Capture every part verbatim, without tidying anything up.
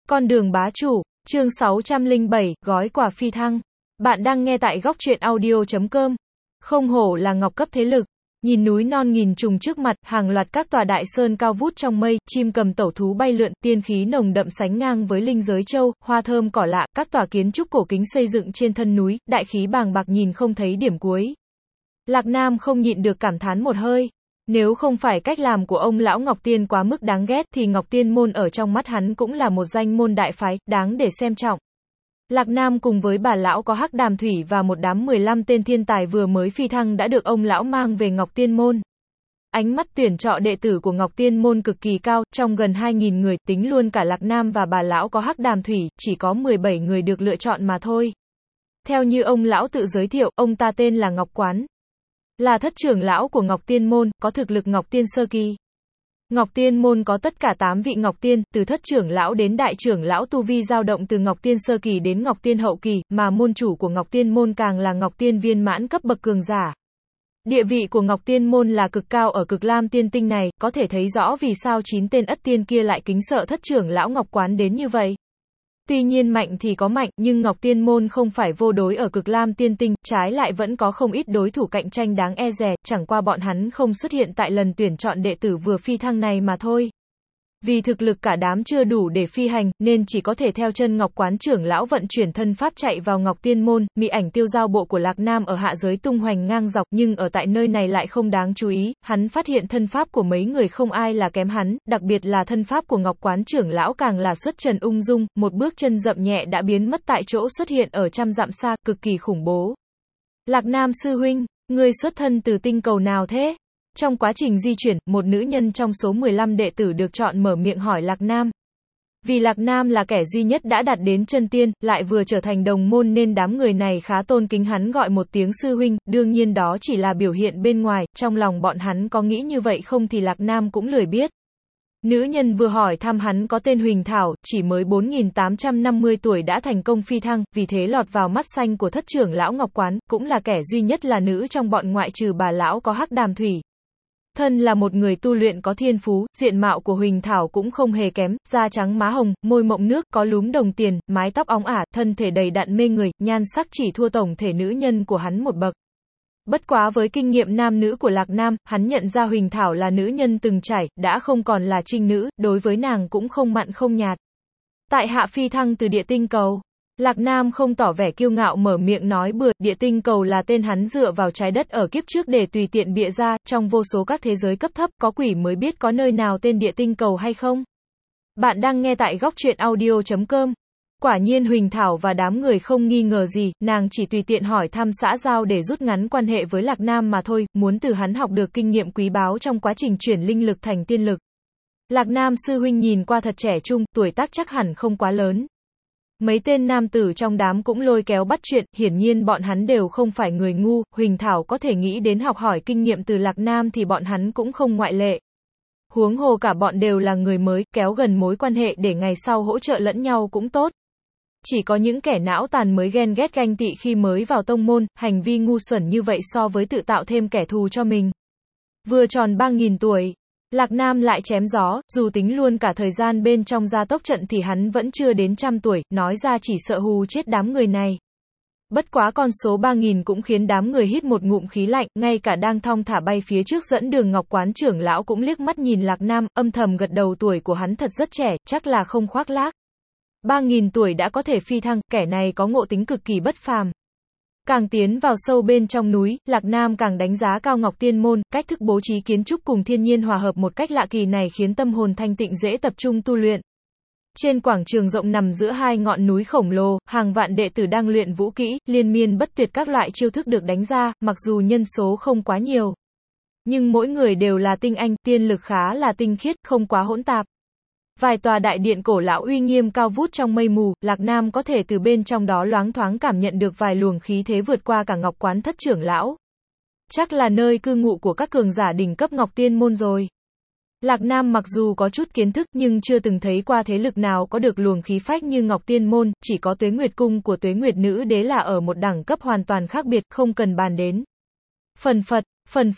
Con đường bá chủ, chương sáu trăm lẻ bảy, gói quà phi thăng. Bạn đang nghe tại góc truyện audio chấm com. Không hổ là ngọc cấp thế lực. Nhìn núi non nghìn trùng trước mặt, hàng loạt các tòa đại sơn cao vút trong mây, chim cầm tẩu thú bay lượn, tiên khí nồng đậm sánh ngang với linh giới châu, hoa thơm cỏ lạ, các tòa kiến trúc cổ kính xây dựng trên thân núi, đại khí bàng bạc nhìn không thấy điểm cuối. Lạc Nam không nhịn được cảm thán một hơi. Nếu không phải cách làm của ông lão Ngọc Tiên quá mức đáng ghét thì Ngọc Tiên môn ở trong mắt hắn cũng là một danh môn đại phái, đáng để xem trọng. Lạc Nam cùng với bà lão có Hắc Đàm Thủy và một đám mười lăm tên thiên tài vừa mới phi thăng đã được ông lão mang về Ngọc Tiên môn. Ánh mắt tuyển chọn đệ tử của Ngọc Tiên môn cực kỳ cao, trong gần hai nghìn người, tính luôn cả Lạc Nam và bà lão có Hắc Đàm Thủy, chỉ có mười bảy người được lựa chọn mà thôi. Theo như ông lão tự giới thiệu, ông ta tên là Ngọc Quán. Là thất trưởng lão của Ngọc Tiên môn, có thực lực Ngọc Tiên sơ kỳ. Ngọc Tiên môn có tất cả tám vị Ngọc Tiên, từ thất trưởng lão đến đại trưởng lão tu vi dao động từ Ngọc Tiên sơ kỳ đến Ngọc Tiên hậu kỳ, mà môn chủ của Ngọc Tiên môn càng là Ngọc Tiên viên mãn cấp bậc cường giả. Địa vị của Ngọc Tiên môn là cực cao ở Cực Lam Tiên Tinh này, có thể thấy rõ vì sao chín tên ất tiên kia lại kính sợ thất trưởng lão Ngọc Quán đến như vậy. Tuy nhiên mạnh thì có mạnh, nhưng Ngọc Tiên môn không phải vô đối ở Cực Lam Tiên Tinh, trái lại vẫn có không ít đối thủ cạnh tranh đáng e dè, chẳng qua bọn hắn không xuất hiện tại lần tuyển chọn đệ tử vừa phi thăng này mà thôi. Vì thực lực cả đám chưa đủ để phi hành, nên chỉ có thể theo chân Ngọc Quán trưởng lão vận chuyển thân pháp chạy vào Ngọc Tiên môn, mị ảnh tiêu giao bộ của Lạc Nam ở hạ giới tung hoành ngang dọc, nhưng ở tại nơi này lại không đáng chú ý, hắn phát hiện thân pháp của mấy người không ai là kém hắn, đặc biệt là thân pháp của Ngọc Quán trưởng lão càng là xuất trần ung dung, một bước chân dậm nhẹ đã biến mất tại chỗ xuất hiện ở trăm dặm xa, cực kỳ khủng bố. Lạc Nam sư huynh, ngươi xuất thân từ tinh cầu nào thế? Trong quá trình di chuyển, một nữ nhân trong số mười lăm đệ tử được chọn mở miệng hỏi Lạc Nam. Vì Lạc Nam là kẻ duy nhất đã đạt đến chân tiên, lại vừa trở thành đồng môn nên đám người này khá tôn kính hắn gọi một tiếng sư huynh, đương nhiên đó chỉ là biểu hiện bên ngoài, trong lòng bọn hắn có nghĩ như vậy không thì Lạc Nam cũng lười biết. Nữ nhân vừa hỏi thăm hắn có tên Huỳnh Thảo, chỉ mới bốn nghìn tám trăm năm mươi tuổi đã thành công phi thăng, vì thế lọt vào mắt xanh của thất trưởng lão Ngọc Quán, cũng là kẻ duy nhất là nữ trong bọn ngoại trừ bà lão có Hắc Đàm Thủy. Thân là một người tu luyện có thiên phú, diện mạo của Huỳnh Thảo cũng không hề kém, da trắng má hồng, môi mộng nước, có lúm đồng tiền, mái tóc óng ả, thân thể đầy đặn mê người, nhan sắc chỉ thua tổng thể nữ nhân của hắn một bậc. Bất quá với kinh nghiệm nam nữ của Lạc Nam, hắn nhận ra Huỳnh Thảo là nữ nhân từng trải, đã không còn là trinh nữ, đối với nàng cũng không mặn không nhạt. Tại hạ phi thăng từ địa tinh cầu. Lạc Nam không tỏ vẻ kiêu ngạo mở miệng nói bừa, địa tinh cầu là tên hắn dựa vào trái đất ở kiếp trước để tùy tiện bịa ra, trong vô số các thế giới cấp thấp, có quỷ mới biết có nơi nào tên địa tinh cầu hay không. Bạn đang nghe tại góc truyện audio chấm com. Quả nhiên Huỳnh Thảo và đám người không nghi ngờ gì, nàng chỉ tùy tiện hỏi thăm xã giao để rút ngắn quan hệ với Lạc Nam mà thôi, muốn từ hắn học được kinh nghiệm quý báu trong quá trình chuyển linh lực thành tiên lực. Lạc Nam sư huynh nhìn qua thật trẻ trung, tuổi tác chắc hẳn không quá lớn. Mấy tên nam tử trong đám cũng lôi kéo bắt chuyện, hiển nhiên bọn hắn đều không phải người ngu, Huỳnh Thảo có thể nghĩ đến học hỏi kinh nghiệm từ Lạc Nam thì bọn hắn cũng không ngoại lệ. Huống hồ cả bọn đều là người mới, kéo gần mối quan hệ để ngày sau hỗ trợ lẫn nhau cũng tốt. Chỉ có những kẻ não tàn mới ghen ghét ganh tị khi mới vào tông môn, hành vi ngu xuẩn như vậy so với tự tạo thêm kẻ thù cho mình. Vừa tròn ba nghìn tuổi. Lạc Nam lại chém gió, dù tính luôn cả thời gian bên trong gia tốc trận thì hắn vẫn chưa đến trăm tuổi, nói ra chỉ sợ hù chết đám người này. Bất quá con số ba nghìn cũng khiến đám người hít một ngụm khí lạnh, ngay cả đang thong thả bay phía trước dẫn đường Ngọc Quán trưởng lão cũng liếc mắt nhìn Lạc Nam, âm thầm gật đầu tuổi của hắn thật rất trẻ, chắc là không khoác lác. ba nghìn tuổi đã có thể phi thăng, kẻ này có ngộ tính cực kỳ bất phàm. Càng tiến vào sâu bên trong núi, Lạc Nam càng đánh giá cao Ngọc Tiên môn, cách thức bố trí kiến trúc cùng thiên nhiên hòa hợp một cách lạ kỳ này khiến tâm hồn thanh tịnh dễ tập trung tu luyện. Trên quảng trường rộng nằm giữa hai ngọn núi khổng lồ, hàng vạn đệ tử đang luyện vũ kỹ, liên miên bất tuyệt các loại chiêu thức được đánh ra, mặc dù nhân số không quá nhiều. Nhưng mỗi người đều là tinh anh, tiên lực khá là tinh khiết, không quá hỗn tạp. Vài tòa đại điện cổ lão uy nghiêm cao vút trong mây mù, Lạc Nam có thể từ bên trong đó loáng thoáng cảm nhận được vài luồng khí thế vượt qua cả Ngọc Quán thất trưởng lão. Chắc là nơi cư ngụ của các cường giả đỉnh cấp Ngọc Tiên môn rồi. Lạc Nam mặc dù có chút kiến thức nhưng chưa từng thấy qua thế lực nào có được luồng khí phách như Ngọc Tiên môn, chỉ có Tuế Nguyệt cung của Tuế Nguyệt nữ đế là ở một đẳng cấp hoàn toàn khác biệt, không cần bàn đến. Phần phật, phần phật.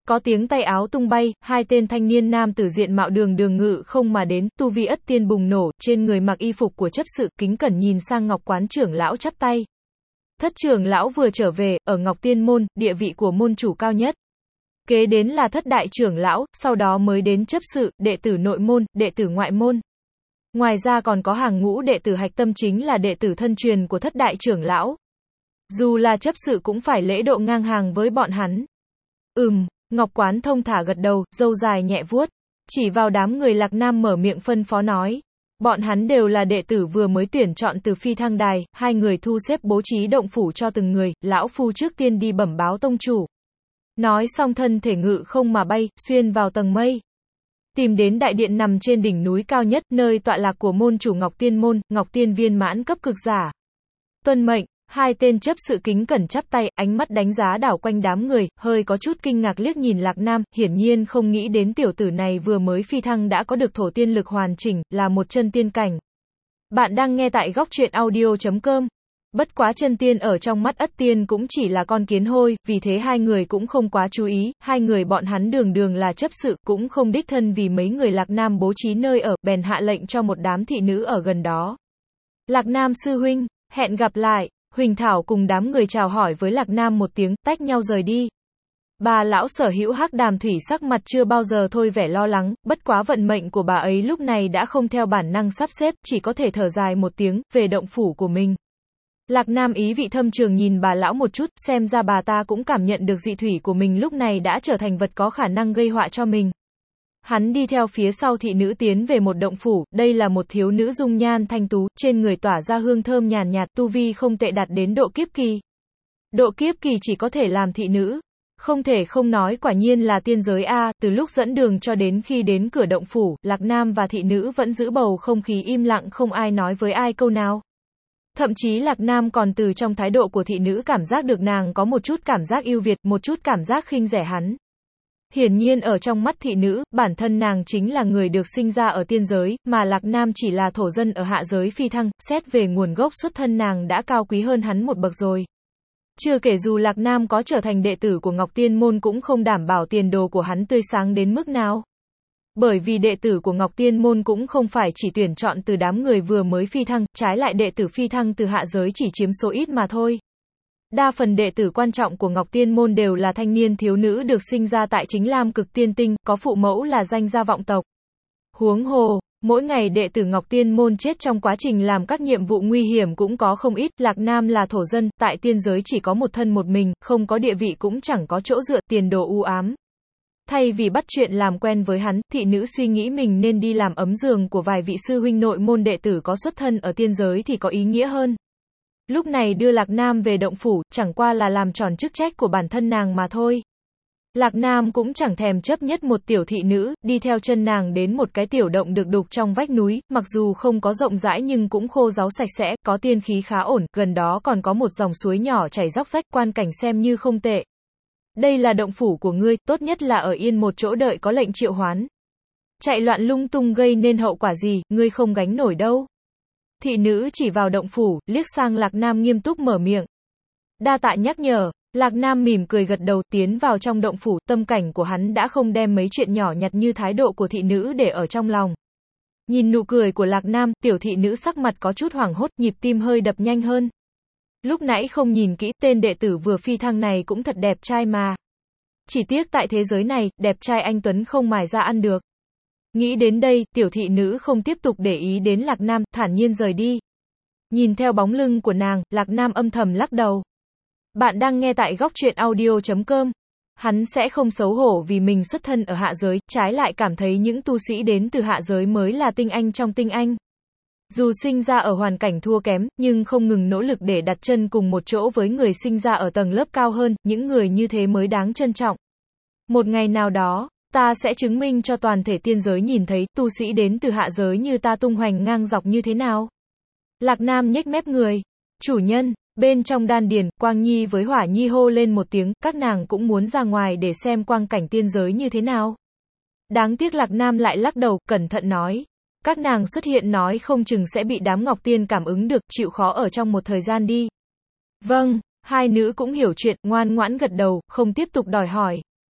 Có tiếng tay áo tung bay, hai tên thanh niên nam tử diện mạo đường đường ngự không mà đến, tu vi ất tiên bùng nổ, trên người mặc y phục của chấp sự, kính cẩn nhìn sang Ngọc Quán trưởng lão chắp tay. Thất trưởng lão vừa trở về, ở Ngọc Tiên môn, địa vị của môn chủ cao nhất. Kế đến là thất đại trưởng lão, sau đó mới đến chấp sự, đệ tử nội môn, đệ tử ngoại môn. Ngoài ra còn có hàng ngũ đệ tử hạch tâm chính là đệ tử thân truyền của thất đại trưởng lão. Dù là chấp sự cũng phải lễ độ ngang hàng với bọn hắn. Ừm, Ngọc Quán thông thả gật đầu, râu dài nhẹ vuốt. Chỉ vào đám người Lạc Nam mở miệng phân phó nói. Bọn hắn đều là đệ tử vừa mới tuyển chọn từ phi thăng đài, hai người thu xếp bố trí động phủ cho từng người, lão phu trước tiên đi bẩm báo tông chủ. Nói xong thân thể ngự không mà bay, xuyên vào tầng mây. Tìm đến đại điện nằm trên đỉnh núi cao nhất, nơi tọa lạc của môn chủ Ngọc Tiên môn, Ngọc Tiên viên mãn cấp cực giả. Tuân mệnh, hai tên chấp sự kính cẩn chắp tay, ánh mắt đánh giá đảo quanh đám người, hơi có chút kinh ngạc liếc nhìn Lạc Nam, hiển nhiên không nghĩ đến tiểu tử này vừa mới phi thăng đã có được thổ tiên lực hoàn chỉnh, là một chân tiên cảnh. Bạn đang nghe tại góc truyện audio chấm com. Bất quá chân tiên ở trong mắt ất tiên cũng chỉ là con kiến hôi, vì thế hai người cũng không quá chú ý, hai người bọn hắn đường đường là chấp sự, cũng không đích thân vì mấy người Lạc Nam bố trí nơi ở, bèn hạ lệnh cho một đám thị nữ ở gần đó. Lạc Nam sư huynh, hẹn gặp lại. Huỳnh Thảo cùng đám người chào hỏi với Lạc Nam một tiếng, tách nhau rời đi. Bà lão sở hữu hắc đàm thủy sắc mặt chưa bao giờ thôi vẻ lo lắng, bất quá vận mệnh của bà ấy lúc này đã không theo bản năng sắp xếp, chỉ có thể thở dài một tiếng, về động phủ của mình. Lạc Nam ý vị thâm trường nhìn bà lão một chút, xem ra bà ta cũng cảm nhận được dị thủy của mình lúc này đã trở thành vật có khả năng gây họa cho mình. Hắn đi theo phía sau thị nữ tiến về một động phủ, đây là một thiếu nữ dung nhan thanh tú, trên người tỏa ra hương thơm nhàn nhạt, tu vi không tệ đạt đến độ kiếp kỳ. Độ kiếp kỳ chỉ có thể làm thị nữ. Không thể không nói quả nhiên là tiên giới a, từ lúc dẫn đường cho đến khi đến cửa động phủ, Lạc Nam và thị nữ vẫn giữ bầu không khí im lặng không ai nói với ai câu nào. Thậm chí Lạc Nam còn từ trong thái độ của thị nữ cảm giác được nàng có một chút cảm giác ưu việt, một chút cảm giác khinh rẻ hắn. Hiển nhiên ở trong mắt thị nữ, bản thân nàng chính là người được sinh ra ở tiên giới, mà Lạc Nam chỉ là thổ dân ở hạ giới phi thăng, xét về nguồn gốc xuất thân nàng đã cao quý hơn hắn một bậc rồi. Chưa kể dù Lạc Nam có trở thành đệ tử của Ngọc Tiên môn cũng không đảm bảo tiền đồ của hắn tươi sáng đến mức nào. Bởi vì đệ tử của Ngọc Tiên môn cũng không phải chỉ tuyển chọn từ đám người vừa mới phi thăng, trái lại đệ tử phi thăng từ hạ giới chỉ chiếm số ít mà thôi. Đa phần đệ tử quan trọng của Ngọc Tiên môn đều là thanh niên thiếu nữ được sinh ra tại chính Lam Cực Tiên Tinh, có phụ mẫu là danh gia vọng tộc. Huống hồ, mỗi ngày đệ tử Ngọc Tiên môn chết trong quá trình làm các nhiệm vụ nguy hiểm cũng có không ít, Lạc Nam là thổ dân, tại tiên giới chỉ có một thân một mình, không có địa vị cũng chẳng có chỗ dựa, tiền đồ u ám. Thay vì bắt chuyện làm quen với hắn, thị nữ suy nghĩ mình nên đi làm ấm giường của vài vị sư huynh nội môn đệ tử có xuất thân ở tiên giới thì có ý nghĩa hơn. Lúc này đưa Lạc Nam về động phủ, chẳng qua là làm tròn chức trách của bản thân nàng mà thôi. Lạc Nam cũng chẳng thèm chấp nhất một tiểu thị nữ, đi theo chân nàng đến một cái tiểu động được đục trong vách núi, mặc dù không có rộng rãi nhưng cũng khô ráo sạch sẽ, có tiên khí khá ổn, gần đó còn có một dòng suối nhỏ chảy róc rách, quan cảnh xem như không tệ. Đây là động phủ của ngươi, tốt nhất là ở yên một chỗ đợi có lệnh triệu hoán. Chạy loạn lung tung gây nên hậu quả gì, ngươi không gánh nổi đâu. Thị nữ chỉ vào động phủ, liếc sang Lạc Nam nghiêm túc mở miệng. Đa tạ nhắc nhở, Lạc Nam mỉm cười gật đầu, tiến vào trong động phủ, tâm cảnh của hắn đã không đem mấy chuyện nhỏ nhặt như thái độ của thị nữ để ở trong lòng. Nhìn nụ cười của Lạc Nam, tiểu thị nữ sắc mặt có chút hoảng hốt, nhịp tim hơi đập nhanh hơn. Lúc nãy không nhìn kỹ, tên đệ tử vừa phi thăng này cũng thật đẹp trai mà. Chỉ tiếc tại thế giới này, đẹp trai anh Tuấn không mài ra ăn được. Nghĩ đến đây, tiểu thị nữ không tiếp tục để ý đến Lạc Nam, thản nhiên rời đi. Nhìn theo bóng lưng của nàng, Lạc Nam âm thầm lắc đầu. Bạn đang nghe tại góc truyện audio chấm com. Hắn sẽ không xấu hổ vì mình xuất thân ở hạ giới, trái lại cảm thấy những tu sĩ đến từ hạ giới mới là tinh anh trong tinh anh. Dù sinh ra ở hoàn cảnh thua kém, nhưng không ngừng nỗ lực để đặt chân cùng một chỗ với người sinh ra ở tầng lớp cao hơn, những người như thế mới đáng trân trọng. Một ngày nào đó, ta sẽ chứng minh cho toàn thể tiên giới nhìn thấy, tu sĩ đến từ hạ giới như ta tung hoành ngang dọc như thế nào. Lạc Nam nhếch mép người. Chủ nhân, bên trong đan điền, Quang Nhi với Hỏa Nhi hô lên một tiếng, các nàng cũng muốn ra ngoài để xem quang cảnh tiên giới như thế nào. Đáng tiếc Lạc Nam lại lắc đầu, cẩn thận nói. Các nàng xuất hiện nói không chừng sẽ bị đám Ngọc Tiên cảm ứng được, chịu khó ở trong một thời gian đi. Vâng, hai nữ cũng hiểu chuyện, ngoan ngoãn gật đầu, không tiếp tục đòi hỏi.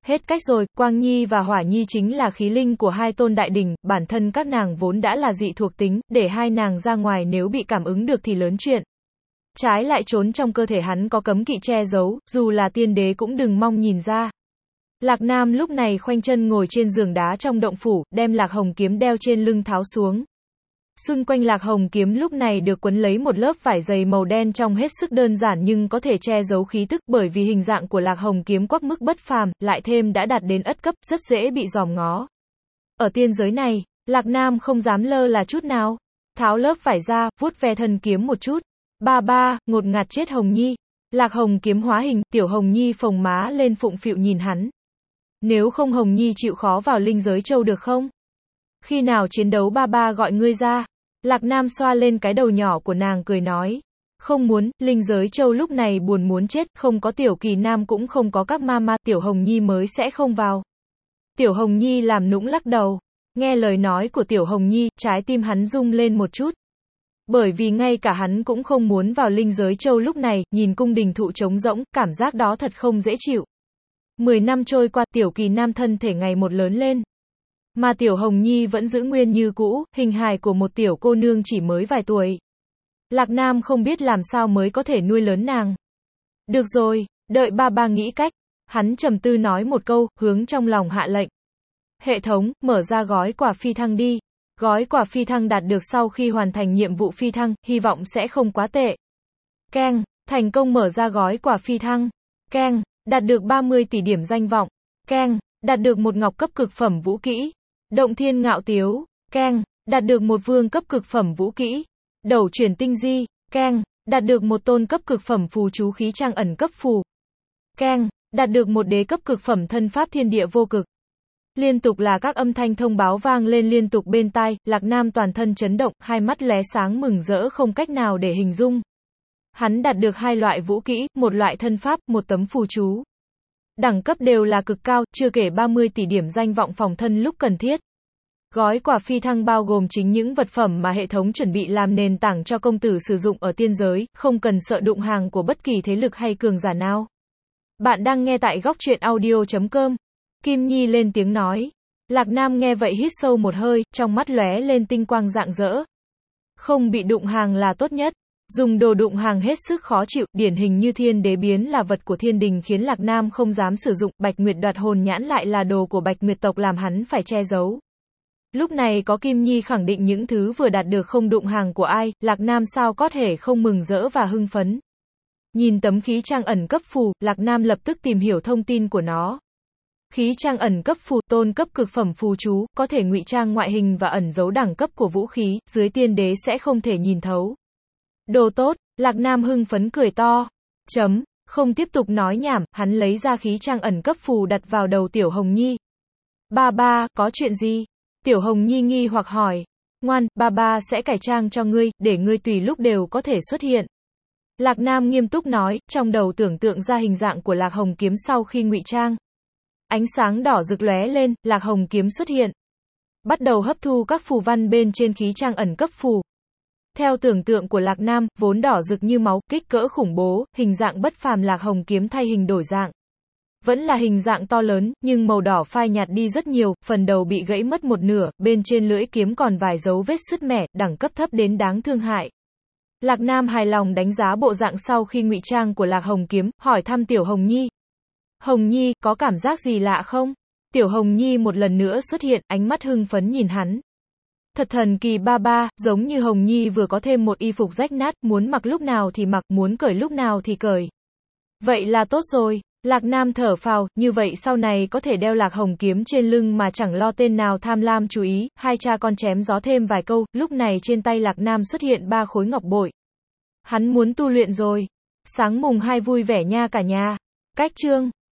Hết cách rồi, Quang Nhi và Hỏa Nhi chính là khí linh của hai tôn đại đỉnh, bản thân các nàng vốn đã là dị thuộc tính, để hai nàng ra ngoài nếu bị cảm ứng được thì lớn chuyện. Trái lại trốn trong cơ thể hắn có cấm kỵ che giấu, dù là tiên đế cũng đừng mong nhìn ra. Lạc Nam lúc này khoanh chân ngồi trên giường đá trong động phủ, đem Lạc Hồng kiếm đeo trên lưng tháo xuống. Xung quanh Lạc Hồng kiếm lúc này được quấn lấy một lớp vải dày màu đen trông hết sức đơn giản nhưng có thể che giấu khí tức, bởi vì hình dạng của Lạc Hồng kiếm quắc mức bất phàm, lại thêm đã đạt đến ất cấp, rất dễ bị dòm ngó. Ở tiên giới này, Lạc Nam không dám lơ là chút nào. Tháo lớp vải ra, vuốt ve thân kiếm một chút. Ba ba, ngột ngạt chết Hồng Nhi. Lạc Hồng kiếm hóa hình, tiểu Hồng Nhi phồng má lên phụng phịu nhìn hắn. Nếu không Hồng Nhi chịu khó vào linh giới châu được không? Khi nào chiến đấu ba ba gọi ngươi ra? Lạc Nam xoa lên cái đầu nhỏ của nàng cười nói. Không muốn, linh giới châu lúc này buồn muốn chết, không có tiểu kỳ nam cũng không có các ma ma, tiểu Hồng Nhi mới sẽ không vào. Tiểu Hồng Nhi làm nũng lắc đầu. Nghe lời nói của tiểu Hồng Nhi, trái tim hắn rung lên một chút. Bởi vì ngay cả hắn cũng không muốn vào linh giới châu lúc này, nhìn cung đình thụ trống rỗng, cảm giác đó thật không dễ chịu. Mười năm trôi qua, tiểu kỳ nam thân thể ngày một lớn lên. Mà tiểu Hồng Nhi vẫn giữ nguyên như cũ, hình hài của một tiểu cô nương chỉ mới vài tuổi. Lạc Nam không biết làm sao mới có thể nuôi lớn nàng. Được rồi, đợi ba ba nghĩ cách. Hắn trầm tư nói một câu, hướng trong lòng hạ lệnh. Hệ thống, mở ra gói quả phi thăng đi. Gói quả phi thăng đạt được sau khi hoàn thành nhiệm vụ phi thăng, hy vọng sẽ không quá tệ. Keng, thành công mở ra gói quả phi thăng. Keng, đạt được ba mươi tỷ điểm danh vọng. Keng, đạt được một ngọc cấp cực phẩm vũ kỹ. Động thiên ngạo tiếu. Keng, đạt được một vương cấp cực phẩm vũ kỹ. Đầu chuyển tinh di. Keng, đạt được một tôn cấp cực phẩm phù chú khí trang ẩn cấp phù. Keng, đạt được một đế cấp cực phẩm thân pháp thiên địa vô cực. Liên tục là các âm thanh thông báo vang lên liên tục bên tai, Lạc Nam toàn thân chấn động, hai mắt lóe sáng mừng rỡ không cách nào để hình dung. Hắn đạt được hai loại vũ kỹ, một loại thân pháp, một tấm phù chú. Đẳng cấp đều là cực cao, chưa kể ba mươi tỷ điểm danh vọng phòng thân lúc cần thiết. Gói quả phi thăng bao gồm chính những vật phẩm mà hệ thống chuẩn bị làm nền tảng cho công tử sử dụng ở tiên giới, không cần sợ đụng hàng của bất kỳ thế lực hay cường giả nào. Bạn đang nghe tại góc truyện audio chấm com. Kim Nhi lên tiếng nói. Lạc Nam nghe vậy hít sâu một hơi, trong mắt lóe lên tinh quang rạng rỡ. Không bị đụng hàng là tốt nhất. Dùng đồ đụng hàng hết sức khó chịu, điển hình như thiên đế biến là vật của thiên đình khiến Lạc Nam không dám sử dụng, Bạch Nguyệt đoạt hồn nhãn lại là đồ của Bạch Nguyệt tộc làm hắn phải che giấu. Lúc này có Kim Nhi khẳng định những thứ vừa đạt được không đụng hàng của ai, Lạc Nam sao có thể không mừng rỡ và hưng phấn. Nhìn tấm khí trang ẩn cấp phù, Lạc Nam lập tức tìm hiểu thông tin của nó. Khí trang ẩn cấp phù, tôn cấp cực phẩm phù chú, có thể ngụy trang ngoại hình và ẩn giấu đẳng cấp của vũ khí, dưới tiên đế sẽ không thể nhìn thấu. Đồ tốt, Lạc Nam hưng phấn cười to. Chấm, không tiếp tục nói nhảm, hắn lấy ra khí trang ẩn cấp phù đặt vào đầu tiểu Hồng Nhi. Ba ba, có chuyện gì? Tiểu Hồng Nhi nghi hoặc hỏi. Ngoan, ba ba sẽ cải trang cho ngươi, để ngươi tùy lúc đều có thể xuất hiện. Lạc Nam nghiêm túc nói, trong đầu tưởng tượng ra hình dạng của Lạc Hồng kiếm sau khi ngụy trang. Ánh sáng đỏ rực lóe lên, Lạc Hồng kiếm xuất hiện. Bắt đầu hấp thu các phù văn bên trên khí trang ẩn cấp phù. Theo tưởng tượng của Lạc Nam, vốn đỏ rực như máu, kích cỡ khủng bố, hình dạng bất phàm Lạc Hồng kiếm thay hình đổi dạng. Vẫn là hình dạng to lớn, nhưng màu đỏ phai nhạt đi rất nhiều, phần đầu bị gãy mất một nửa, bên trên lưỡi kiếm còn vài dấu vết sứt mẻ, đẳng cấp thấp đến đáng thương hại. Lạc Nam hài lòng đánh giá bộ dạng sau khi ngụy trang của Lạc Hồng kiếm, hỏi thăm tiểu Hồng Nhi. Hồng Nhi, có cảm giác gì lạ không? Tiểu Hồng Nhi một lần nữa xuất hiện, ánh mắt hưng phấn nhìn hắn. Thật thần kỳ ba ba, giống như Hồng Nhi vừa có thêm một y phục rách nát, muốn mặc lúc nào thì mặc, muốn cởi lúc nào thì cởi. Vậy là tốt rồi. Lạc Nam thở phào, như vậy sau này có thể đeo Lạc Hồng kiếm trên lưng mà chẳng lo tên nào tham lam chú ý, hai cha con chém gió thêm vài câu, lúc này trên tay Lạc Nam xuất hiện ba khối ngọc bội. Hắn muốn tu luyện rồi. Sáng mùng hai vui vẻ nha cả nhà. Cách chương